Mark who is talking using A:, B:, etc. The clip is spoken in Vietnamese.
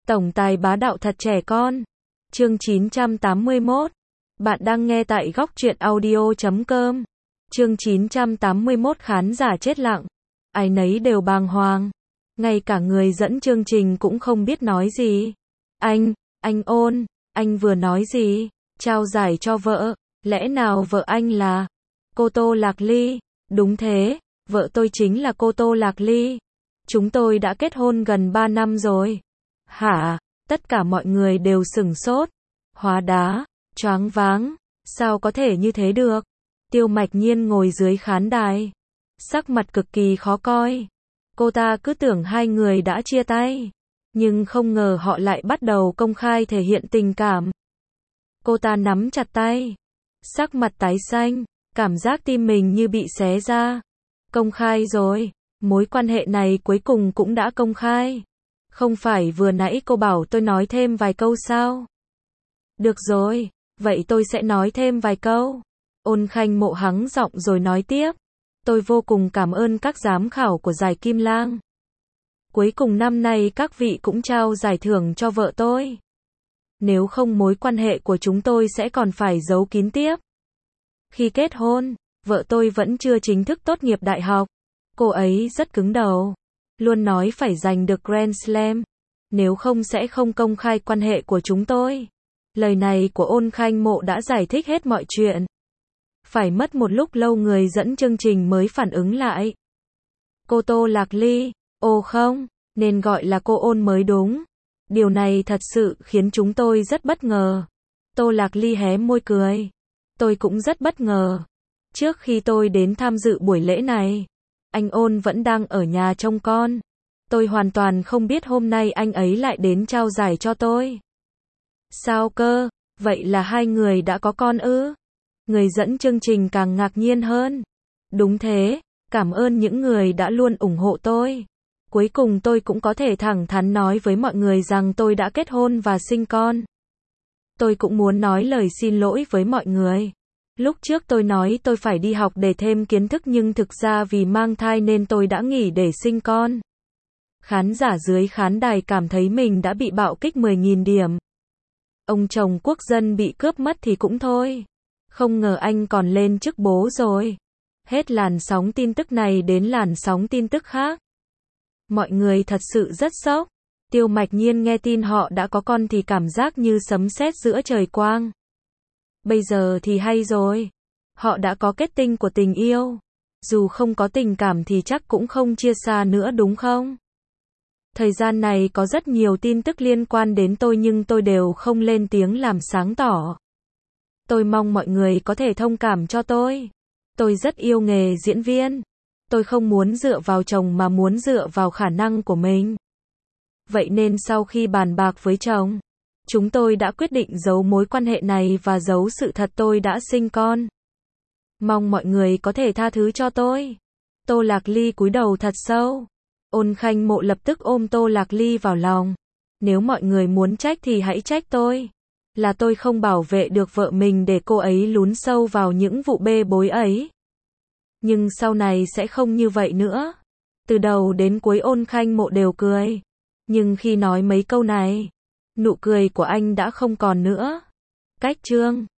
A: Tổng tài bá đạo thật trẻ con. Chương 981. Bạn đang nghe tại góc truyện audio.com. Chương 981 khán giả chết lặng. Ai nấy đều bàng hoàng. Ngay cả người dẫn chương trình cũng không biết nói gì. Anh Ôn, anh vừa nói gì? Trao giải cho vợ. Lẽ nào vợ anh là cô Tô Lạc Ly? Đúng thế, vợ tôi chính là cô Tô Lạc Ly. Chúng tôi đã kết hôn gần 3 năm rồi. Hả? Tất cả mọi người đều sửng sốt. Hóa đá, choáng váng. Sao có thể như thế được? Tiêu Mạch Nhiên ngồi dưới khán đài. Sắc mặt cực kỳ khó coi. Cô ta cứ tưởng hai người đã chia tay. Nhưng không ngờ họ lại bắt đầu công khai thể hiện tình cảm. Cô ta nắm chặt tay. Sắc mặt tái xanh. Cảm giác tim mình như bị xé ra. Công khai rồi. Mối quan hệ này cuối cùng cũng đã công khai. Không phải vừa nãy cô bảo tôi nói thêm vài câu sao? Được rồi, vậy tôi sẽ nói thêm vài câu. Ôn Khanh Mộ hắng giọng rồi nói tiếp. Tôi vô cùng cảm ơn các giám khảo của giải Kim Lang. Cuối cùng năm nay các vị cũng trao giải thưởng cho vợ tôi. Nếu không mối quan hệ của chúng tôi sẽ còn phải giấu kín tiếp. Khi kết hôn, vợ tôi vẫn chưa chính thức tốt nghiệp đại học. Cô ấy rất cứng đầu. Luôn nói phải giành được Grand Slam. Nếu không sẽ không công khai quan hệ của chúng tôi. Lời này của Ôn Khanh Mộ đã giải thích hết mọi chuyện. Phải mất một lúc lâu người dẫn chương trình mới phản ứng lại. Cô Tô Lạc Ly, ồ không, nên gọi là cô Ôn mới đúng. Điều này thật sự khiến chúng tôi rất bất ngờ. Tô Lạc Ly hé môi cười. Tôi cũng rất bất ngờ. Trước khi tôi đến tham dự buổi lễ này, anh Ôn vẫn đang ở nhà trông con. Tôi hoàn toàn không biết hôm nay anh ấy lại đến trao giải cho tôi. Sao cơ? Vậy là hai người đã có con ư? Người dẫn chương trình càng ngạc nhiên hơn. Đúng thế, cảm ơn những người đã luôn ủng hộ tôi. Cuối cùng tôi cũng có thể thẳng thắn nói với mọi người rằng tôi đã kết hôn và sinh con. Tôi cũng muốn nói lời xin lỗi với mọi người. Lúc trước tôi nói tôi phải đi học để thêm kiến thức nhưng thực ra vì mang thai nên tôi đã nghỉ để sinh con. Khán giả dưới khán đài cảm thấy mình đã bị bạo kích 10.000 điểm. Ông chồng quốc dân bị cướp mất thì cũng thôi. Không ngờ anh còn lên chức bố rồi. Hết làn sóng tin tức này đến làn sóng tin tức khác. Mọi người thật sự rất sốc. Tiêu Mạch Nhiên nghe tin họ đã có con thì cảm giác như sấm sét giữa trời quang. Bây giờ thì hay rồi. Họ đã có kết tinh của tình yêu. Dù không có tình cảm thì chắc cũng không chia xa nữa đúng không? Thời gian này có rất nhiều tin tức liên quan đến tôi nhưng tôi đều không lên tiếng làm sáng tỏ. Tôi mong mọi người có thể thông cảm cho tôi. Tôi rất yêu nghề diễn viên. Tôi không muốn dựa vào chồng mà muốn dựa vào khả năng của mình. Vậy nên sau khi bàn bạc với chồng, chúng tôi đã quyết định giấu mối quan hệ này và giấu sự thật tôi đã sinh con. Mong mọi người có thể tha thứ cho tôi. Tô Lạc Ly cúi đầu thật sâu. Ôn Khanh Mộ lập tức ôm Tô Lạc Ly vào lòng. Nếu mọi người muốn trách thì hãy trách tôi. Là tôi không bảo vệ được vợ mình để cô ấy lún sâu vào những vụ bê bối ấy. Nhưng sau này sẽ không như vậy nữa. Từ đầu đến cuối Ôn Khanh Mộ đều cười. Nhưng khi nói mấy câu này, nụ cười của anh đã không còn nữa. Cách chương